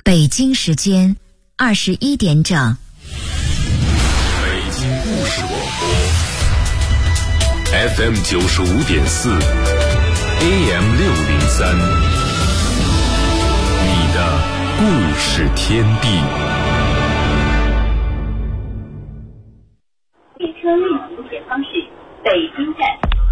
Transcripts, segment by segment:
北京时间21点整。 北京故事广播 FM 95.4 AM 603，你的故事天地。 列车运行前方是北京站。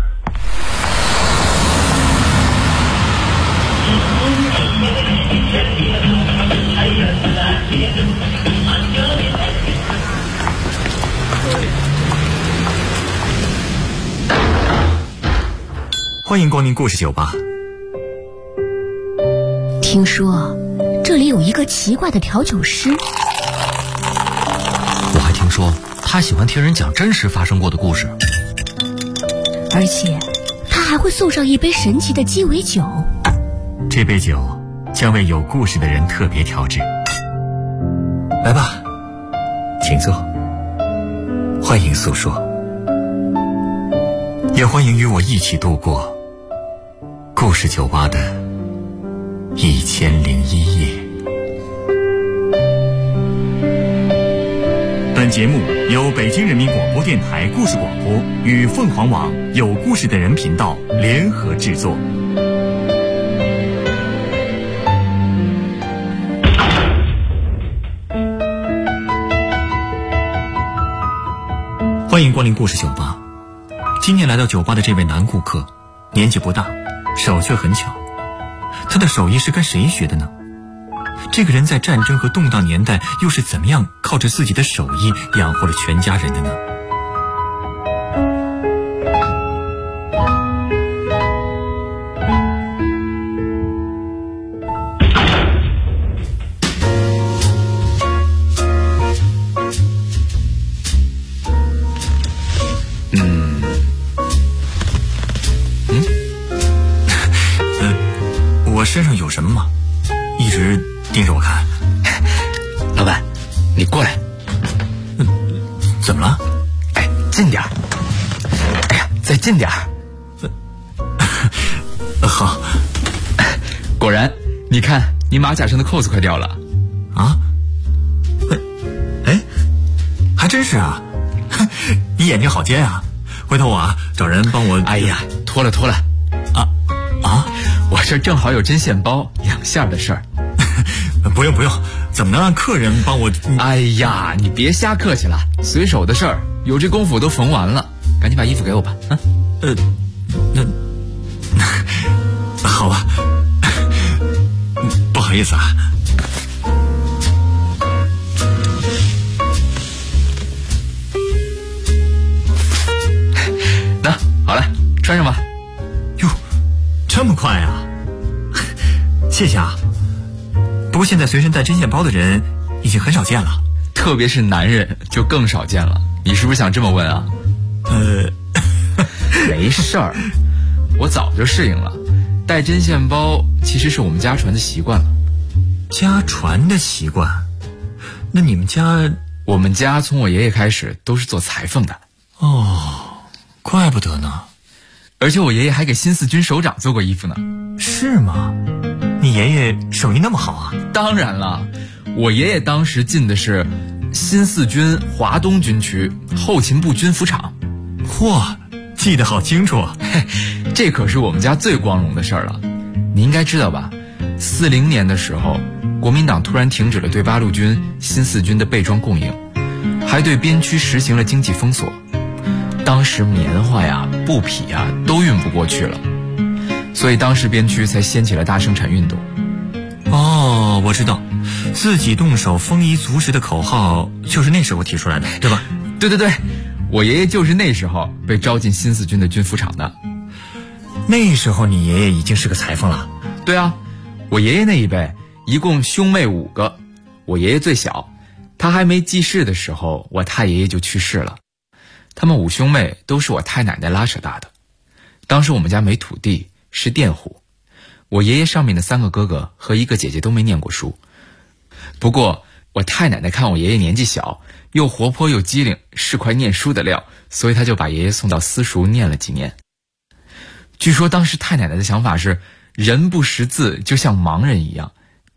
欢迎光临故事酒吧。 听说这里有一个奇怪的调酒师， 我还听说他喜欢听人讲真实发生过的故事， 而且他还会送上一杯神奇的鸡尾酒。 这杯酒将为有故事的人特别调制。来吧，请坐，欢迎诉说，也欢迎与我一起度过故事酒吧的1001夜。本节目由北京人民广播电台故事广播与凤凰网有故事的人频道联合制作。欢迎光临故事酒吧。今天来到酒吧的这位男顾客年纪不大，手却很巧。他的手艺是跟谁学的呢？这个人在战争和动荡年代又是怎么样靠着自己的手艺养活了全家人的呢？我身上有什么吗？一直盯着我看。 老板，你过来。 怎么了？ 哎，近点儿。哎呀，再近点儿。 好。 果然，你看你马甲上的扣子快掉了。 啊？哎，还真是啊。你眼睛好尖啊！回头我找人帮我。 哎呀，脱了。我这正好有针线包两下的事儿。 不用，怎么能让客人帮我？ 哎呀，你别瞎客气了，随手的事儿，有这功夫都缝完了，赶紧把衣服给我吧。 那好吧，不好意思啊。 那好了，穿上吧。 哟，这么快啊！谢谢啊。不过现在随身带针线包的人已经很少见了， 特别是男人就更少见了。你是不是想这么问啊？没事儿，我早就适应了。带针线包其实是我们家传的习惯了。 家传的习惯？那你们家？ 我们家从我爷爷开始都是做裁缝的。 哦，怪不得呢。 而且我爷爷还给新四军首长做过衣服呢。 是吗？你爷爷手艺那么好啊？ 当然了，我爷爷当时进的是新四军华东军区后勤部军服厂。 嚯，记得好清楚啊！ 这可是我们家最光荣的事儿了。你应该知道吧？40年的时候，国民党突然停止了对八路军、新四军的备装供应，还对边区实行了经济封锁。当时棉花呀、布匹呀都运不过去了，所以当时边区才掀起了大生产运动。 哦，我知道，自己动手丰衣足食的口号就是那时候提出来的，对吧？ 对，我爷爷就是那时候被招进新四军的军服厂的。 那时候你爷爷已经是个裁缝了？ 对啊，我爷爷那一辈一共兄妹5个，我爷爷最小，他还没记事的时候，我太爷爷就去世了。他们5兄妹都是我太奶奶拉扯大的。当时我们家没土地，是佃户。我爷爷上面的3个哥哥和1个姐姐都没念过书。不过我太奶奶看我爷爷年纪小，又活泼又机灵，是块念书的料，所以他就把爷爷送到私塾念了几年。据说当时太奶奶的想法是，人不识字就像盲人一样，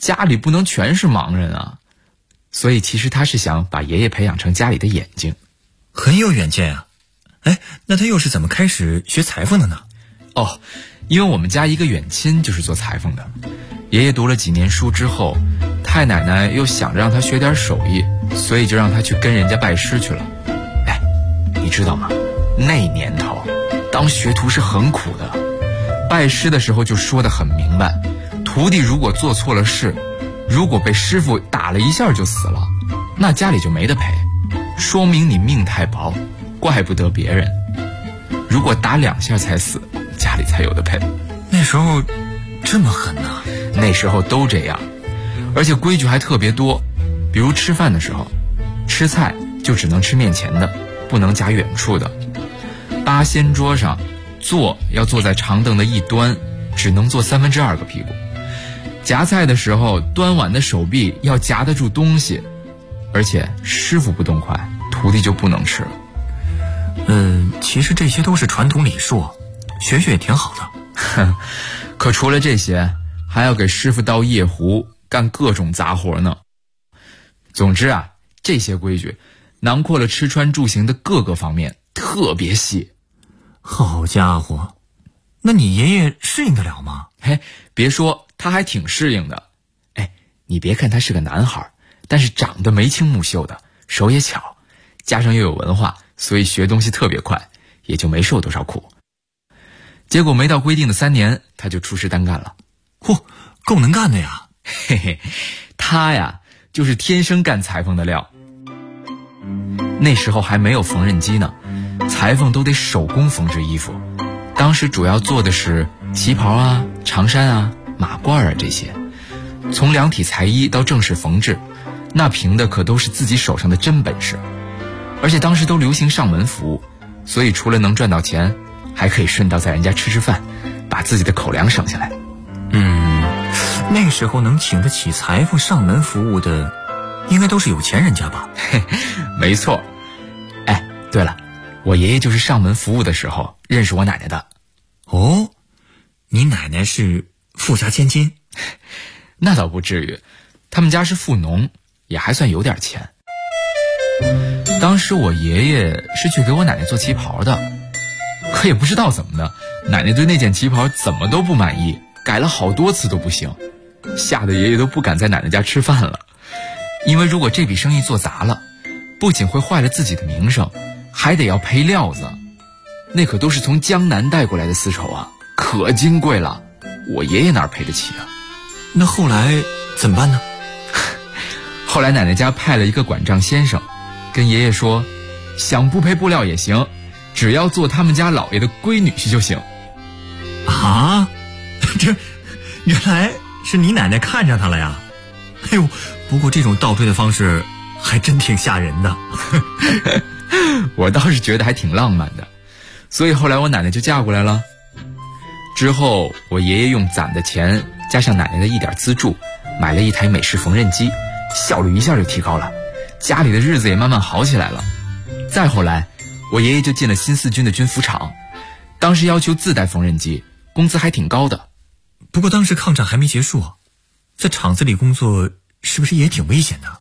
家里不能全是盲人啊。所以其实他是想把爷爷培养成家里的眼睛。 很有远见啊。哎，那他又是怎么开始学裁缝的呢？ 哦，因为我们家一个远亲就是做裁缝的。爷爷读了几年书之后，太奶奶又想着让他学点手艺，所以就让他去跟人家拜师去了。哎，你知道吗？那年头当学徒是很苦的，拜师的时候就说得很明白，徒弟如果做错了事，如果被师傅打了一下就死了，那家里就没得赔，说明你命太薄，怪不得别人。如果打2下才死，家里才有的赔。 那时候这么狠啊？ 那时候都这样，而且规矩还特别多。比如吃饭的时候，吃菜就只能吃面前的，不能夹远处的。八仙桌上坐要坐在长凳的一端，只能坐2/3个屁股。夹菜的时候，端碗的手臂要夹得住东西，而且师傅不动筷，徒弟就不能吃了。 其实这些都是传统礼数，学学也挺好的。 可除了这些，还要给师傅倒夜壶，干各种杂活呢。总之啊，这些规矩囊括了吃穿住行的各个方面，特别细。 好家伙，那你爷爷适应得了吗？ 嘿，别说，他还挺适应的。哎，你别看他是个男孩，但是长得眉清目秀的，手也巧，加上又有文化，所以学东西特别快，也就没受多少苦。结果没到规定的3年，他就出师单干了。 嚯，够能干的呀！ 嘿嘿，他呀就是天生干裁缝的料。那时候还没有缝纫机呢，裁缝都得手工缝制衣服。当时主要做的是旗袍啊、长衫啊、马褂啊这些。从量体裁衣到正式缝制，那凭的可都是自己手上的真本事。而且当时都流行上门服务，所以除了能赚到钱，还可以顺道在人家吃吃饭，把自己的口粮省下来。 那时候能请得起裁缝上门服务的，应该都是有钱人家吧？ 没错。哎，对了，我爷爷就是上门服务的时候认识我奶奶的。 哦，你奶奶是富家千金？ 那倒不至于，他们家是富农，也还算有点钱。当时我爷爷是去给我奶奶做旗袍的，可也不知道怎么的，奶奶对那件旗袍怎么都不满意，改了好多次都不行，吓得爷爷都不敢在奶奶家吃饭了。因为如果这笔生意做砸了，不仅会坏了自己的名声，还得要赔料子，那可都是从江南带过来的丝绸啊，可金贵了，我爷爷哪儿赔得起啊？ 那后来怎么办呢？ 后来奶奶家派了一个管账先生，跟爷爷说，想不赔布料也行，只要做他们家老爷的闺女婿就行。 啊，这原来是你奶奶看上他了呀？哎呦，不过这种倒推的方式还真挺吓人的。 我倒是觉得还挺浪漫的，所以后来我奶奶就嫁过来了。之后我爷爷用攒的钱加上奶奶的一点资助，买了一台美式缝纫机，效率一下就提高了，家里的日子也慢慢好起来了。再后来我爷爷就进了新四军的军服厂，当时要求自带缝纫机，工资还挺高的。 不过当时抗战还没结束，在厂子里工作是不是也挺危险的？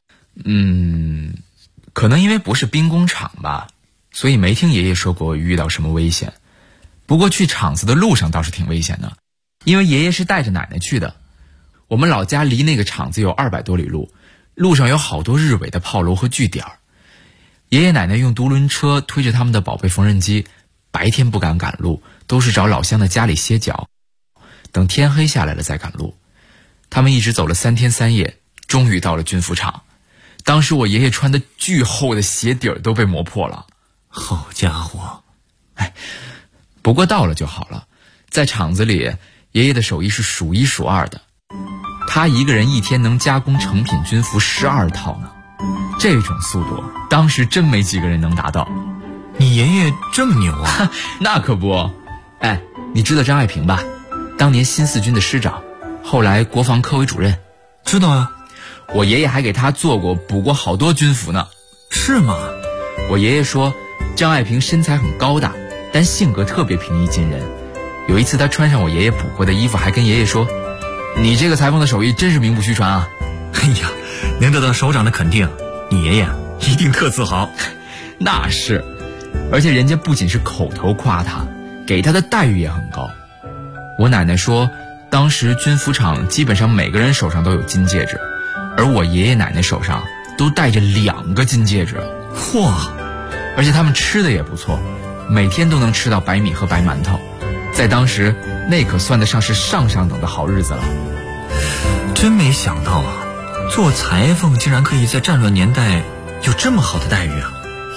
可能因为不是兵工厂吧，所以没听爷爷说过遇到什么危险。不过去厂子的路上倒是挺危险的，因为爷爷是带着奶奶去的。我们老家离那个厂子有200多里路，路上有好多日伪的炮楼和据点。爷爷奶奶用独轮车推着他们的宝贝缝纫机，白天不敢赶路，都是找老乡的家里歇脚，等天黑下来了再赶路。他们一直走了3天3夜，终于到了军服厂。当时我爷爷穿的巨厚的鞋底儿都被磨破了。 好家伙！ 不过到了就好了。在厂子里，爷爷的手艺是数1数2的，他一个人一天能加工成品军服12套呢。这种速度当时真没几个人能达到。 你爷爷这么牛啊？ 那可不。你知道张爱萍吧？当年新四军的师长，后来国防科委主任。 知道啊， 我爷爷还给他做过补过好多军服呢。 是吗？ 我爷爷说张爱萍身材很高大，但性格特别平易近人。有一次他穿上我爷爷补过的衣服，还跟爷爷说， 你这个裁缝的手艺真是名不虚传啊！ 哎呀，能得到首长的肯定，你爷爷一定特自豪。 那是，而且人家不仅是口头夸他，给他的待遇也很高。我奶奶说，当时军服厂基本上每个人手上都有金戒指，而我爷爷奶奶手上都戴着2个金戒指。 嚯！ 而且他们吃的也不错，每天都能吃到白米和白馒头，在当时那可算得上是上等的好日子了。 真没想到啊，做裁缝竟然可以在战乱年代有这么好的待遇啊！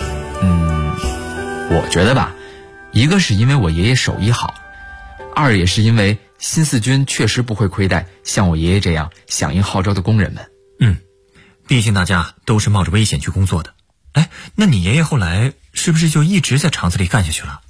我觉得吧，一个是因为我爷爷手艺好，二也是因为新四军确实不会亏待像我爷爷这样响应号召的工人们。 毕竟大家都是冒着危险去工作的。哎，那你爷爷后来是不是就一直在厂子里干下去了？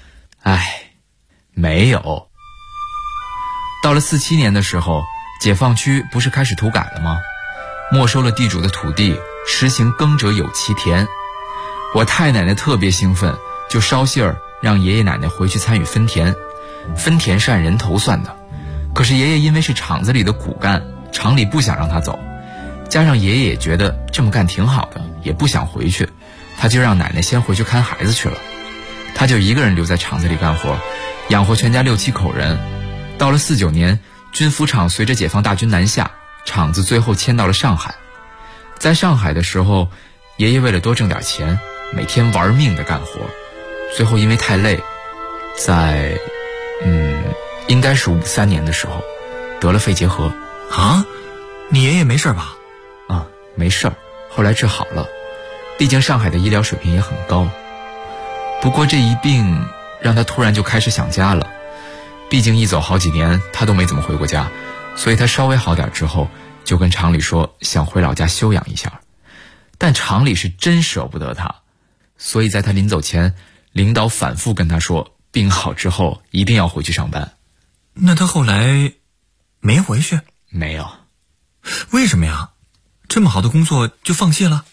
没有。到了47年的时候，解放区不是开始土改了吗？没收了地主的土地，实行耕者有其田。我太奶奶特别兴奋，就捎信儿让爷爷奶奶回去参与分田。分田是按人头算的，可是爷爷因为是厂子里的骨干，厂里不想让他走，加上爷爷也觉得这么干挺好的，也不想回去，他就让奶奶先回去看孩子去了。他就一个人留在厂子里干活，养活全家6、7口人。到了49年，军服厂随着解放大军南下，厂子最后迁到了上海。在上海的时候，爷爷为了多挣点钱，每天玩命的干活，最后因为太累，在应该是53年的时候得了肺结核。 啊？你爷爷没事吧？ 没事儿，后来治好了。毕竟上海的医疗水平也很高。不过这一病让他突然就开始想家了，毕竟一走好几年他都没怎么回过家，所以他稍微好点之后就跟厂里说想回老家休养一下。但厂里是真舍不得他，所以在他临走前，领导反复跟他说病好之后一定要回去上班。 那他后来没回去？ 没有。 为什么呀？这么好的工作就放弃了？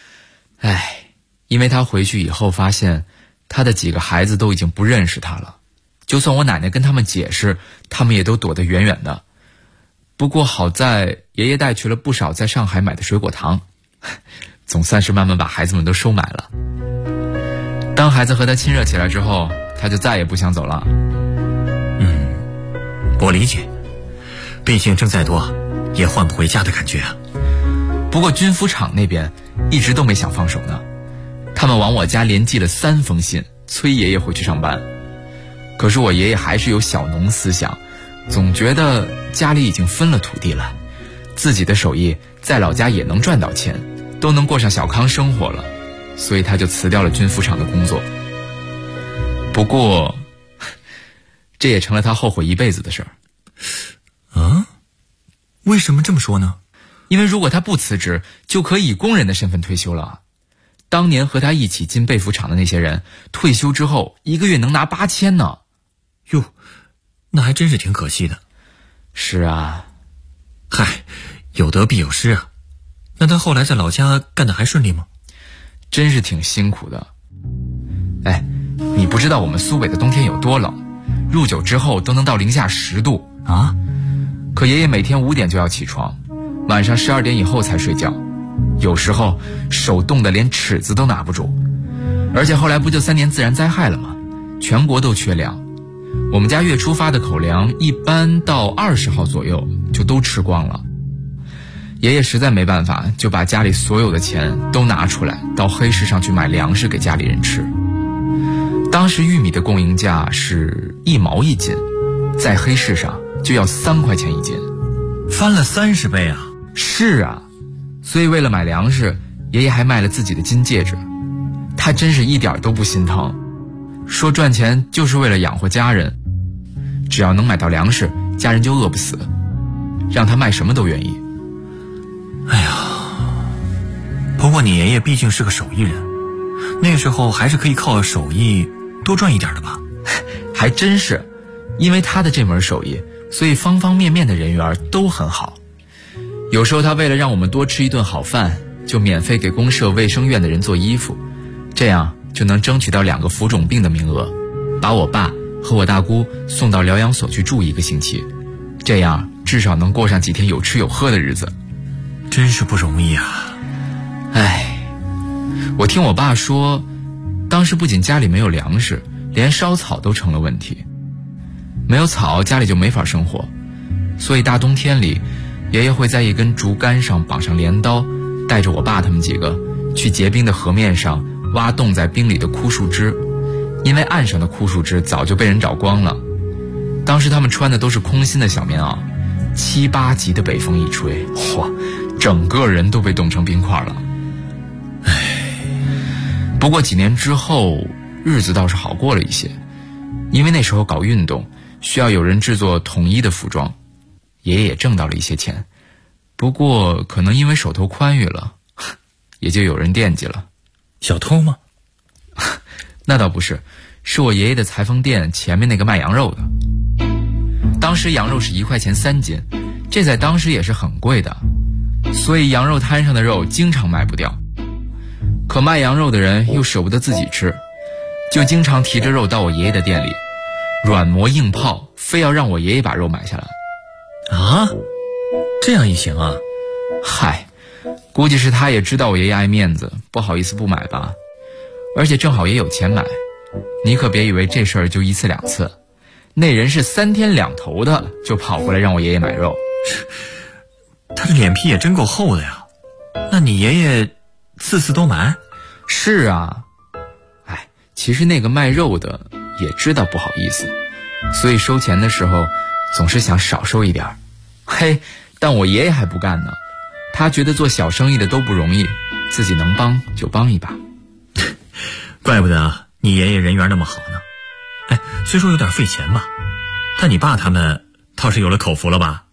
因为他回去以后发现他的几个孩子都已经不认识他了，就算我奶奶跟他们解释，他们也都躲得远远的。不过好在爷爷带去了不少在上海买的水果糖，总算是慢慢把孩子们都收买了。当孩子和他亲热起来之后，他就再也不想走了。 我理解，毕竟挣再多也换不回家的感觉啊。 不过军服厂那边一直都没想放手呢，他们往我家连寄了3封信，催爷爷回去上班。可是我爷爷还是有小农思想，总觉得家里已经分了土地了，自己的手艺在老家也能赚到钱，都能过上小康生活了，所以他就辞掉了军服厂的工作。不过这也成了他后悔一辈子的事儿。 为什么这么说呢？ 因为如果他不辞职，就可以以工人的身份退休了。当年和他一起进被服厂的那些人，退休之后1个月能拿8000呢。 哟，那还真是挺可惜的。 是啊。 有得必有失啊。那他后来在老家干得还顺利吗？ 真是挺辛苦的。你不知道我们苏北的冬天有多冷，入9之后都能到零下10度啊。 可爷爷每天5点就要起床，晚上12点以后才睡觉，有时候手冻得连尺子都拿不住。而且后来不就3年自然灾害了吗？全国都缺粮，我们家月初发的口粮一般到20号左右就都吃光了。爷爷实在没办法，就把家里所有的钱都拿出来到黑市上去买粮食给家里人吃。当时玉米的供应价是1毛1斤，在黑市上就要3块钱1斤， 翻了30倍啊！ 是啊，所以为了买粮食，爷爷还卖了自己的金戒指。他真是一点都不心疼，说赚钱就是为了养活家人，只要能买到粮食，家人就饿不死，让他卖什么都愿意。 不过你爷爷毕竟是个手艺人，那时候还是可以靠手艺多赚一点的吧？ 还真是，因为他的这门手艺，所以方方面面的人缘都很好。有时候他为了让我们多吃一顿好饭，就免费给公社卫生院的人做衣服，这样就能争取到2个浮肿病的名额，把我爸和我大姑送到疗养所去住1个星期，这样至少能过上几天有吃有喝的日子。 真是不容易啊。 唉，我听我爸说，当时不仅家里没有粮食，连烧草都成了问题。没有草，家里就没法生活，所以大冬天里，爷爷会在一根竹竿上绑上镰刀，带着我爸他们几个去结冰的河面上挖冻在冰里的枯树枝，因为岸上的枯树枝早就被人找光了。当时他们穿的都是空心的小棉袄，7、8级的北风一吹，哇，整个人都被冻成冰块了。不过几年之后，日子倒是好过了一些，因为那时候搞运动需要有人制作统一的服装，爷爷也挣到了一些钱。不过可能因为手头宽裕了，也就有人惦记了。 小偷吗？ 那倒不是，是我爷爷的裁缝店前面那个卖羊肉的。当时羊肉是1块钱3斤，这在当时也是很贵的，所以羊肉摊上的肉经常卖不掉。可卖羊肉的人又舍不得自己吃，就经常提着肉到我爷爷的店里，软磨硬泡，非要让我爷爷把肉买下来。 啊，这样也行啊？ 嗨，估计是他也知道我爷爷爱面子，不好意思不买吧。而且正好也有钱买，你可别以为这事儿就1次2次，那人是3天2头的就跑过来让我爷爷买肉。 他这脸皮也真够厚的呀。那你爷爷次次都买？ 是啊，其实那个卖肉的也知道不好意思，所以收钱的时候总是想少收一点。嘿，但我爷爷还不干呢，他觉得做小生意的都不容易，自己能帮就帮一把。 怪不得你爷爷人缘那么好呢。虽说有点费钱吧，但你爸他们倒是有了口福了吧？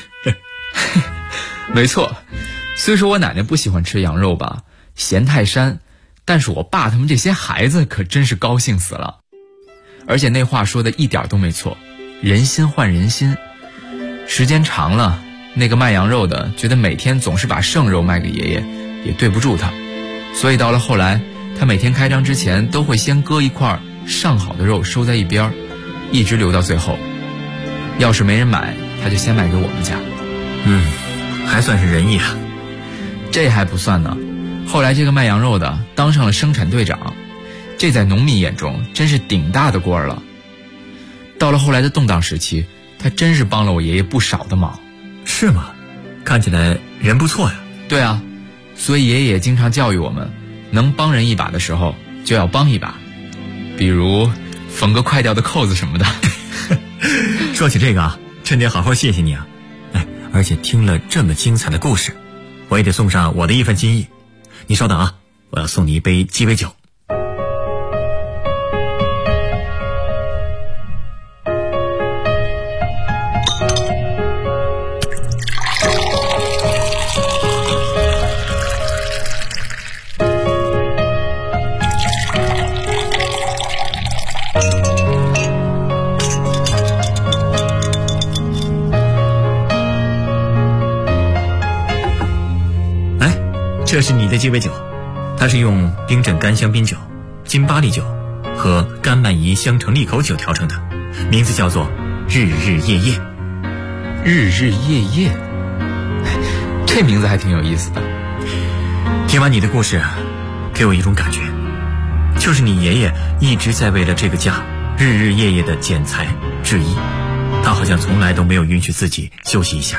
没错，虽说我奶奶不喜欢吃羊肉吧，嫌太膻，但是我爸他们这些孩子可真是高兴死了。而且那话说的一点都没错，人心换人心。时间长了，那个卖羊肉的觉得每天总是把剩肉卖给爷爷也对不住他，所以到了后来，他每天开张之前都会先割一块上好的肉收在一边，一直留到最后。要是没人买，他就先卖给我们家。 还算是仁义啊。 这还不算呢，后来这个卖羊肉的当上了生产队长，这在农民眼中真是顶大的官了。到了后来的动荡时期，他真是帮了我爷爷不少的忙。 是吗？看起来人不错呀。 对啊，所以爷爷也经常教育我们，能帮人一把的时候就要帮一把，比如缝个快掉的扣子什么的。 说起这个啊，真得好好谢谢你啊。而且听了这么精彩的故事，我也得送上我的一份心意。你稍等啊，我要送你一杯鸡尾酒。这是你的鸡尾酒，它是用冰镇干香槟酒、金巴利酒和甘曼怡香橙利口酒调成的，名字叫做日日夜夜。 日日夜夜，这名字还挺有意思的。 听完你的故事，给我一种感觉，就是你爷爷一直在为了这个家日日夜夜的剪裁制衣，他好像从来都没有允许自己休息一下。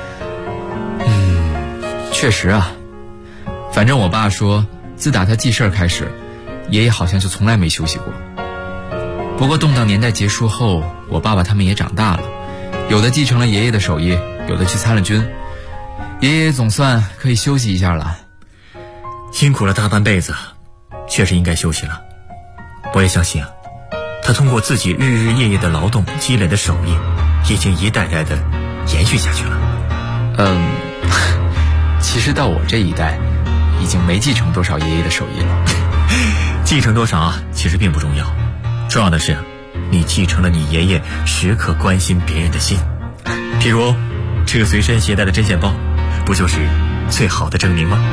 确实啊，反正我爸说，自打他记事儿开始，爷爷好像就从来没休息过。不过动荡年代结束后，我爸爸他们也长大了，有的继承了爷爷的手艺，有的去参了军，爷爷总算可以休息一下了。 辛苦了大半辈子，确实应该休息了。我也相信啊，他通过自己日日夜夜的劳动积累的手艺，已经一代代的延续下去了。 其实到我这一代已经没继承多少爷爷的手艺了。 继承多少啊，其实并不重要，重要的是你继承了你爷爷时刻关心别人的心。譬如这个随身携带的针线包，不就是最好的证明吗？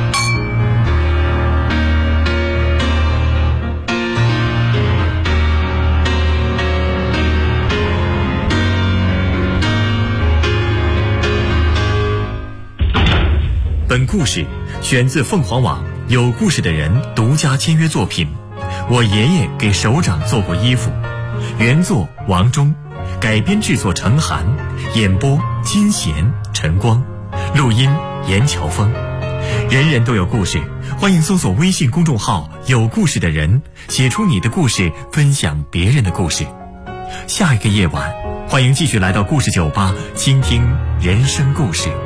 本故事选自凤凰网有故事的人独家签约作品。我爷爷给首长做过衣服，原作王忠，改编制作陈涵，演播金贤、陈光，录音严乔峰。人人都有故事，欢迎搜索微信公众号有故事的人，写出你的故事，分享别人的故事。下一个夜晚，欢迎继续来到故事酒吧，倾听人生故事。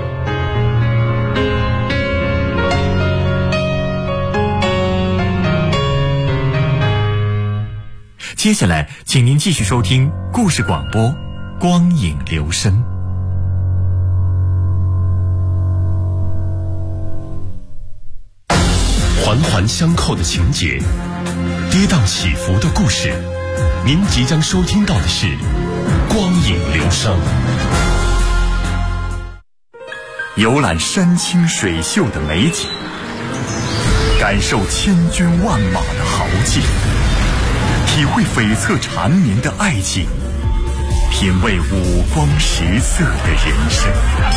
接下来请您继续收听故事广播，光影留声。 环环相扣的情节，跌宕起伏的故事，您即将收听到的是光影留声。 游览山清水秀的美景，感受千军万马的豪劲，体会悱恻缠绵的爱情，品味五光十色的人生。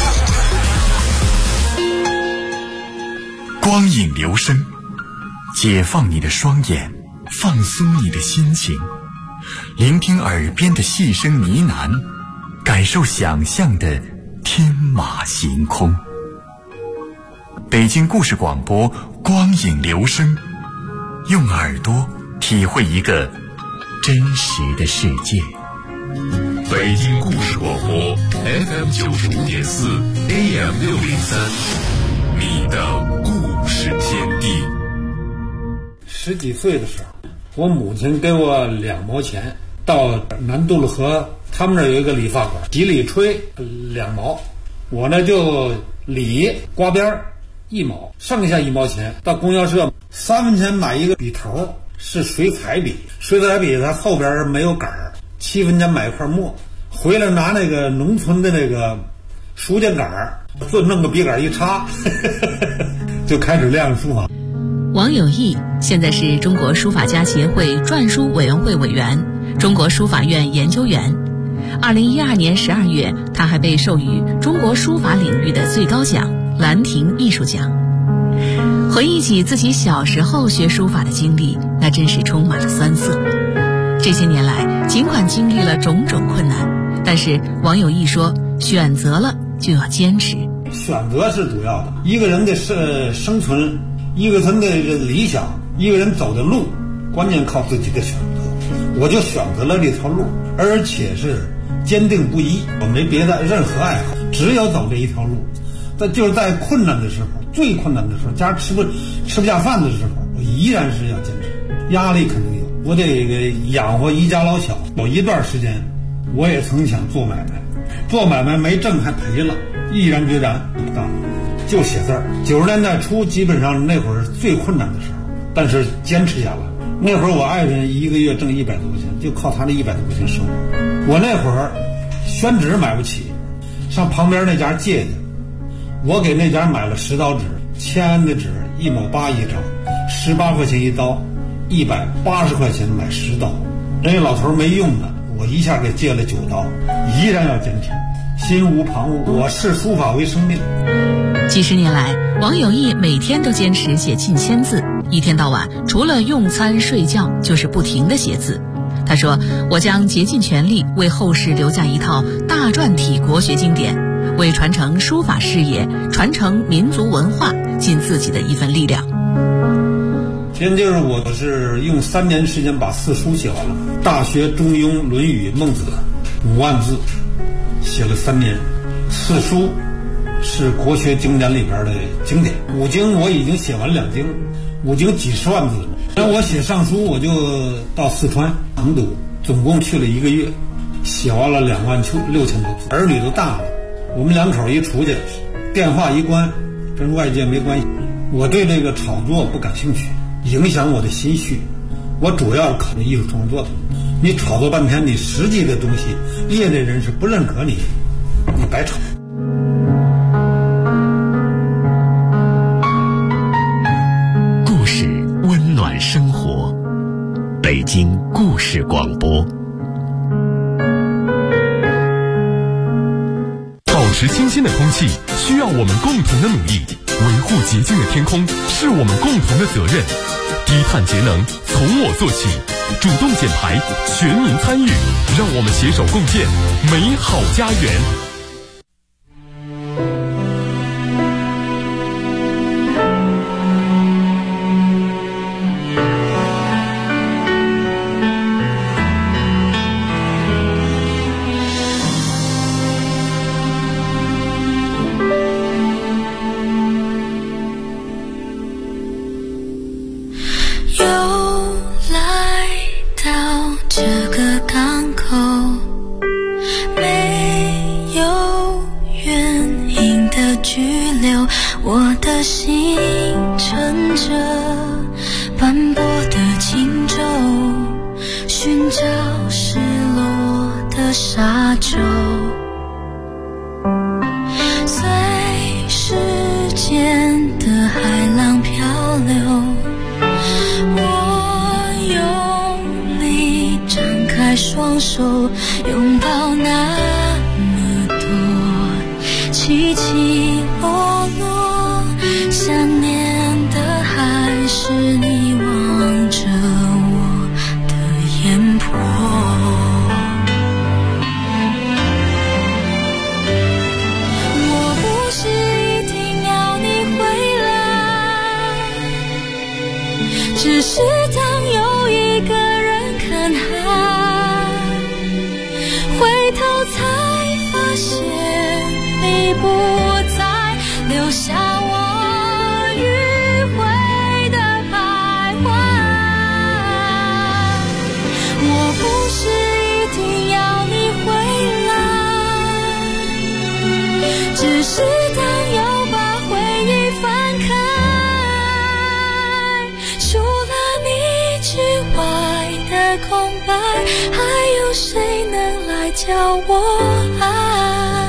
光影留声，解放你的双眼，放松你的心情，聆听耳边的细声呢喃，感受想象的天马行空。北京故事广播，光影留声，用耳朵体会一个真实的世界。 北京故事广播 FM95.4 AM603， 你的故事天地。 10几岁的时候，我母亲给我2毛钱，到南渡路河他们那儿有一个理发馆，几里吹2毛，我呢就理刮边1毛，剩下1毛钱到供销社3分钱买一个笔头，是水彩笔，水彩笔它后边没有杆儿，7分钱买一块墨，回来拿那个农村的那个书架杆儿，就弄个笔杆一插就开始练书法。 王有义现在是中国书法家协会篆书委员会委员，中国书法院研究员。2012年12月，他还被授予中国书法领域的最高奖兰亭艺术奖。回忆起自己小时候学书法的经历，那真是充满了酸涩。这些年来，尽管经历了种种困难，但是王有义说，选择了就要坚持。 选择是主要的，一个人的生存，一个人的理想，一个人走的路，关键靠自己的选择。我就选择了这条路，而且是坚定不移，我没别的任何爱好，只有走这一条路。但就是在困难的时候，最困难的时候，家吃不下饭的时候，我依然是要坚持。压力肯定有，我得养活一家老小。有一段时间，我也曾想做买卖，做买卖没挣还赔了，毅然决然不干，就写字儿。90年代初，基本上那会儿最困难的时候，但是坚持下来。那会儿我爱人一个月挣100多块钱，就靠他那100多块钱生活。我那会儿宣纸买不起，上旁边那家借去，我给那家买了10刀纸，签的纸1毛8一张，18块钱一刀，180块钱买10刀。人家老头没用的，我一下给借了9刀，依然要坚持，心无旁骛。我视书法为生命。 几十年来，王有义每天都坚持写近1000字，一天到晚除了用餐睡觉就是不停地写字。他说，我将竭尽全力为后世留下一套大篆体国学经典，为传承书法事业，传承民族文化尽自己的一份力量。 现就是我是用3年时间把4书写完了，《大学》《中庸》《论语》《孟子》5万字，写了3年。4书是国学经典里边的经典，5经我已经写完2经，5经几十万字。然后我写上书，我就到四川成都，总共去了1个月，写完了26000多字。儿女都大了，我们2口一出去，电话一关，跟外界没关系。我对这个炒作不感兴趣，影响我的心绪。我主要考虑艺术创作的。你炒作半天，你实际的东西，业内人士不认可你，你白炒。 故事温暖生活，北京故事广播。保持清新的空气，需要我们共同的努力。 维护洁净的天空是我们共同的责任。低碳节能从我做起，主动减排，全民参与，让我们携手共建美好家园。 我的心乘着斑驳的轻舟，寻找失落的沙洲，随时间的海浪漂流，我用力张开双手，拥抱那么多起起落落，想念的还是你望着我的眼波。我不是一定要你回来，只是当有一个人看海，回头才发现你不再留下我迂回的徘徊。我不是一定要你回来，只是当又把回忆翻开，除了你之外的空白，还有谁能来教我爱？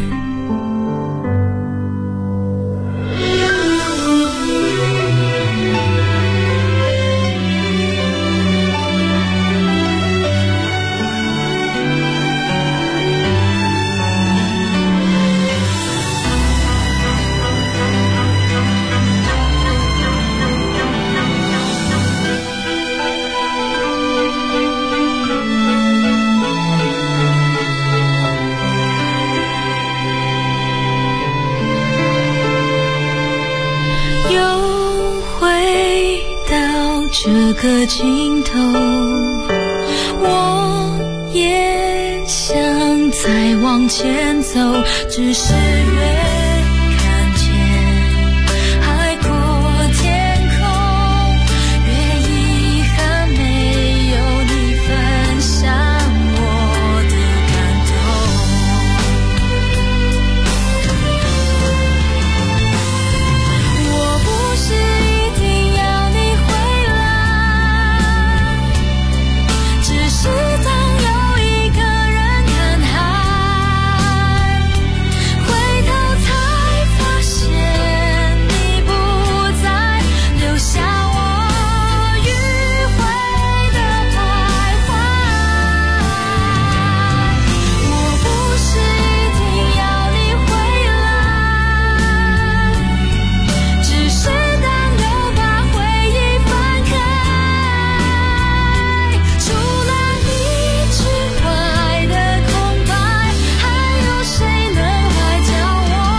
这个尽头，我也想再往前走，只是越